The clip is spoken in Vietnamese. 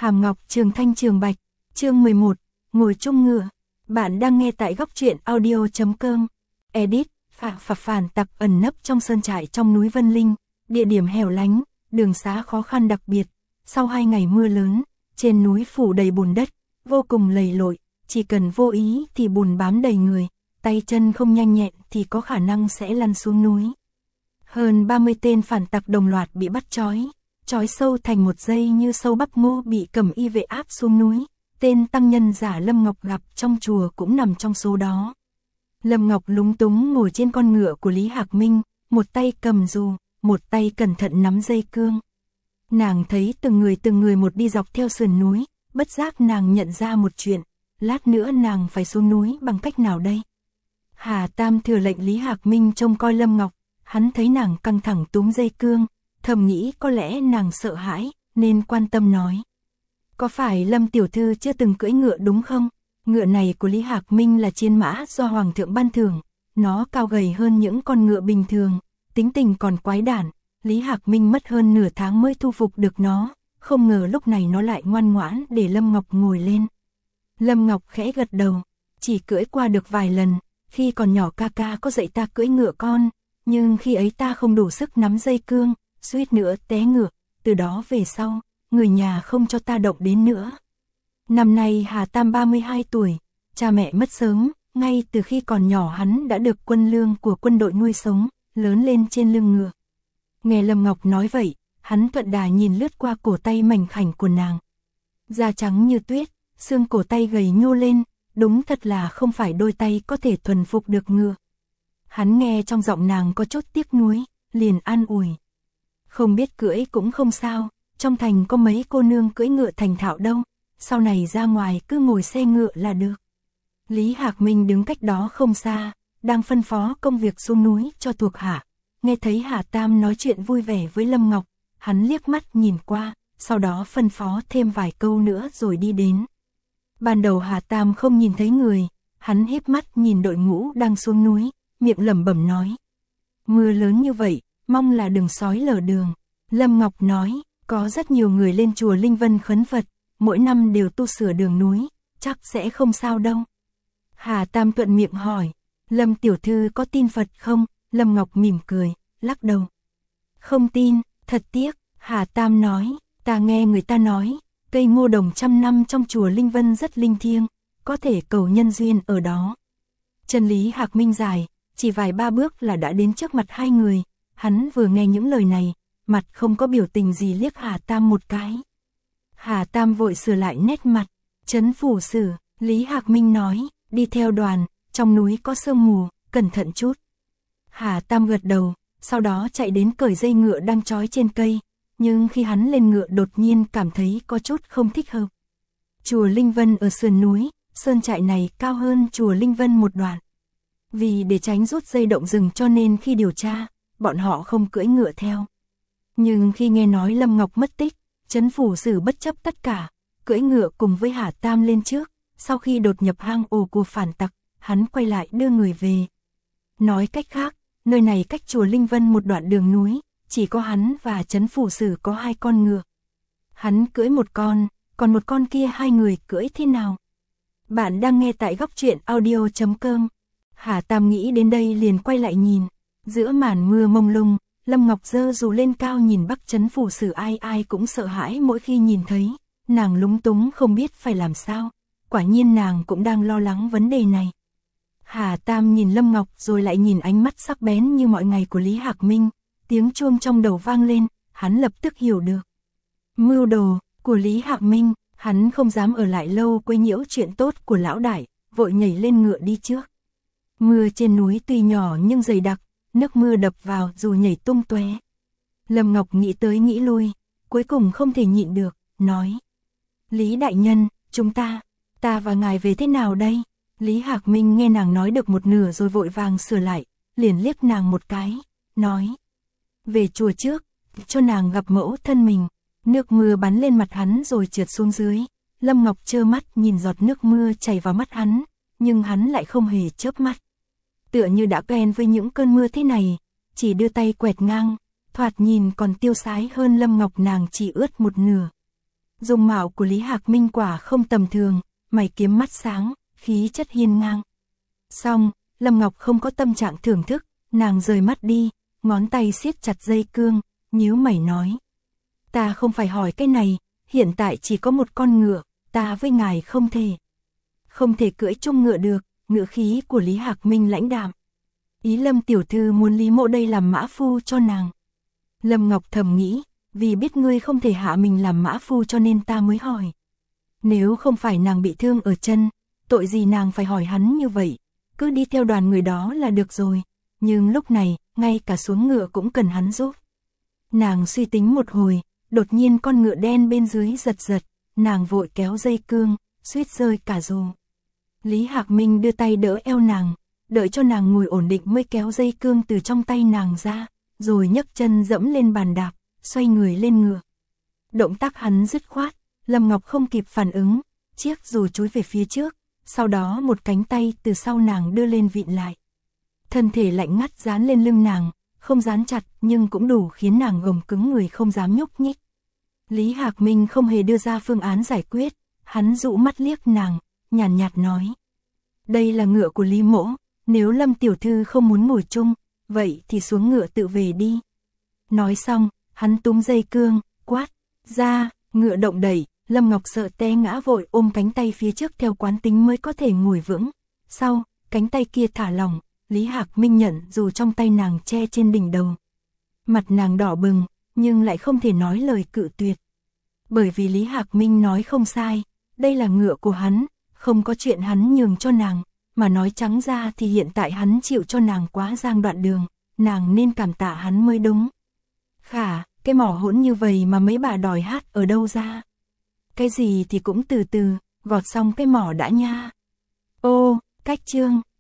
Hàm Ngọc Trường Thanh Trường Bạch, chương 11, ngồi chung ngựa. Bạn đang nghe tại góc truyện audio.com. Edit, phản tặc ẩn nấp trong sơn trại trong núi Vân Linh, địa điểm hẻo lánh, đường xá khó khăn đặc biệt. Sau 2 ngày mưa lớn, trên núi phủ đầy bùn đất, vô cùng lầy lội, chỉ cần vô ý thì bùn bám đầy người, tay chân không nhanh nhẹn thì có khả năng sẽ lăn xuống núi. Hơn 30 tên phản tặc đồng loạt bị bắt trói sâu thành một dây như sâu bắp ngô bị cầm y vệ áp xuống núi. Tên tăng nhân giả Lâm Ngọc gặp trong chùa cũng nằm trong số đó. Lâm Ngọc lúng túng ngồi trên con ngựa của Lý Hạc Minh, một tay cầm dù, một tay cẩn thận nắm dây cương. Nàng thấy từng người một đi dọc theo sườn núi, bất giác nàng nhận ra một chuyện, lát nữa nàng phải xuống núi bằng cách nào đây? Hà Tam thừa lệnh Lý Hạc Minh trông coi Lâm Ngọc, hắn thấy nàng căng thẳng túm dây cương, thầm nghĩ có lẽ nàng sợ hãi, nên quan tâm nói. Có phải Lâm tiểu thư chưa từng cưỡi ngựa đúng không? Ngựa này của Lý Hạc Minh là chiến mã do Hoàng thượng ban thưởng, nó cao gầy hơn những con ngựa bình thường, tính tình còn quái đản. Lý Hạc Minh mất hơn nửa tháng mới thu phục được nó, không ngờ lúc này nó lại ngoan ngoãn để Lâm Ngọc ngồi lên. Lâm Ngọc khẽ gật đầu, chỉ cưỡi qua được vài lần, khi còn nhỏ ca ca có dạy ta cưỡi ngựa con, nhưng khi ấy ta không đủ sức nắm dây cương, suýt nữa té ngựa, từ đó về sau, người nhà không cho ta động đến nữa. Năm nay Hà Tam 32 tuổi, cha mẹ mất sớm, ngay từ khi còn nhỏ hắn đã được quân lương của quân đội nuôi sống, lớn lên trên lưng ngựa. Nghe Lâm Ngọc nói vậy, hắn thuận đà nhìn lướt qua cổ tay mảnh khảnh của nàng. Da trắng như tuyết, xương cổ tay gầy nhô lên, đúng thật là không phải đôi tay có thể thuần phục được ngựa. Hắn nghe trong giọng nàng có chút tiếc nuối, liền an ủi. Không biết cưỡi cũng không sao, trong thành có mấy cô nương cưỡi ngựa thành thạo đâu, sau này ra ngoài cứ ngồi xe ngựa là được. Lý Hạc Minh đứng cách đó không xa, đang phân phó công việc xuống núi cho thuộc hạ. Nghe thấy Hà Tam nói chuyện vui vẻ với Lâm Ngọc, hắn liếc mắt nhìn qua, sau đó phân phó thêm vài câu nữa rồi đi đến. Ban đầu Hà Tam không nhìn thấy người, hắn híp mắt nhìn đội ngũ đang xuống núi, miệng lẩm bẩm nói. Mưa lớn như vậy, mong là đừng sói lở đường. Lâm Ngọc nói, có rất nhiều người lên chùa Linh Vân khấn Phật, mỗi năm đều tu sửa đường núi, chắc sẽ không sao đâu. Hà Tam thuận miệng hỏi, Lâm tiểu thư có tin Phật không? Lâm Ngọc mỉm cười, lắc đầu. Không tin, thật tiếc. Hà Tam nói, ta nghe người ta nói, cây ngô đồng 100 năm trong chùa Linh Vân rất linh thiêng, có thể cầu nhân duyên ở đó. Chân Lý Hạc Minh dài, chỉ vài ba bước là đã đến trước mặt hai người, hắn vừa nghe những lời này, mặt không có biểu tình gì liếc Hà Tam một cái. Hà Tam vội sửa lại nét mặt, trấn phủ sử, Lý Hạc Minh nói, đi theo đoàn, trong núi có sương mù, cẩn thận chút. Hà Tam gật đầu, sau đó chạy đến cởi dây ngựa đang trói trên cây, nhưng khi hắn lên ngựa đột nhiên cảm thấy có chút không thích hợp. Chùa Linh Vân ở sườn núi, sơn trại này cao hơn chùa Linh Vân một đoạn. Vì để tránh rút dây động rừng cho nên khi điều tra, bọn họ không cưỡi ngựa theo. Nhưng khi nghe nói Lâm Ngọc mất tích, trấn phủ sử bất chấp tất cả, cưỡi ngựa cùng với Hà Tam lên trước, sau khi đột nhập hang ổ của phản tặc, hắn quay lại đưa người về. Nói cách khác, nơi này cách chùa Linh Vân một đoạn đường núi, chỉ có hắn và trấn phủ sử có 2 con ngựa. Hắn cưỡi một con, còn một con kia 2 người cưỡi thế nào? Bạn đang nghe tại góc truyện audio.com. Hà Tam nghĩ đến đây liền quay lại nhìn, giữa màn mưa mông lung, Lâm Ngọc giơ dù lên cao nhìn Bắc trấn phủ sử, ai ai cũng sợ hãi mỗi khi nhìn thấy, nàng lúng túng không biết phải làm sao, quả nhiên nàng cũng đang lo lắng vấn đề này. Hà Tam nhìn Lâm Ngọc rồi lại nhìn ánh mắt sắc bén như mọi ngày của Lý Hạc Minh, tiếng chuông trong đầu vang lên, hắn lập tức hiểu được. Mưu đồ của Lý Hạc Minh, hắn không dám ở lại lâu quấy nhiễu chuyện tốt của lão đại, vội nhảy lên ngựa đi trước. Mưa trên núi tuy nhỏ nhưng dày đặc, nước mưa đập vào dù nhảy tung tóe. Lâm Ngọc nghĩ tới nghĩ lui, cuối cùng không thể nhịn được, nói. Lý đại nhân, ta và ngài về thế nào đây? Lý Hạc Minh nghe nàng nói được một nửa rồi vội vàng sửa lại, liền liếc nàng một cái, nói. Về chùa trước, cho nàng gặp mẫu thân mình. Nước mưa bắn lên mặt hắn rồi trượt xuống dưới. Lâm Ngọc trơ mắt nhìn giọt nước mưa chảy vào mắt hắn, nhưng hắn lại không hề chớp mắt. Tựa như đã quen với những cơn mưa thế này, chỉ đưa tay quẹt ngang, thoạt nhìn còn tiêu sái hơn Lâm Ngọc nàng chỉ ướt một nửa. Dung mạo của Lý Hạc Minh quả không tầm thường, mày kiếm mắt sáng, khí chất hiên ngang. Xong, Lâm Ngọc không có tâm trạng thưởng thức, nàng rời mắt đi, ngón tay siết chặt dây cương, nhíu mày nói. Ta không phải hỏi cái này, hiện tại chỉ có một con ngựa, ta với ngài không thể cưỡi chung ngựa được, ngựa khí của Lý Hạc Minh lãnh đạm. Ý Lâm tiểu thư muốn Lý Mộ đây làm mã phu cho nàng. Lâm Ngọc thầm nghĩ, vì biết ngươi không thể hạ mình làm mã phu cho nên ta mới hỏi. Nếu không phải nàng bị thương ở chân, tội gì nàng phải hỏi hắn như vậy, cứ đi theo đoàn người đó là được rồi, nhưng lúc này, ngay cả xuống ngựa cũng cần hắn giúp. Nàng suy tính một hồi, đột nhiên con ngựa đen bên dưới giật giật, nàng vội kéo dây cương, suýt rơi cả rồ. Lý Hạc Minh đưa tay đỡ eo nàng, đợi cho nàng ngồi ổn định mới kéo dây cương từ trong tay nàng ra, rồi nhấc chân dẫm lên bàn đạp, xoay người lên ngựa. Động tác hắn dứt khoát, Lâm Ngọc không kịp phản ứng, chiếc dù chúi về phía trước, sau đó một cánh tay từ sau nàng đưa lên vịn lại. Thân thể lạnh ngắt dán lên lưng nàng, không dán chặt nhưng cũng đủ khiến nàng gồng cứng người không dám nhúc nhích. Lý Hạc Minh không hề đưa ra phương án giải quyết, hắn dụ mắt liếc nàng, nhàn nhạt nói. Đây là ngựa của Lý Mỗ, nếu Lâm tiểu thư không muốn ngồi chung, vậy thì xuống ngựa tự về đi. Nói xong, hắn túm dây cương, quát, ra, ngựa động đẩy, Lâm Ngọc sợ té ngã vội ôm cánh tay phía trước theo quán tính mới có thể ngồi vững. Sau, cánh tay kia thả lỏng, Lý Hạc Minh nhận dù trong tay nàng che trên đỉnh đầu. Mặt nàng đỏ bừng, nhưng lại không thể nói lời cự tuyệt. Bởi vì Lý Hạc Minh nói không sai, đây là ngựa của hắn, không có chuyện hắn nhường cho nàng, mà nói trắng ra thì hiện tại hắn chịu cho nàng quá giang đoạn đường, nàng nên cảm tạ hắn mới đúng. Khả, cái mỏ hỗn như vậy mà mấy bà đòi hát ở đâu ra? Cái gì thì cũng từ từ, gọt xong cái mỏ đã nha. Ô, cách chương.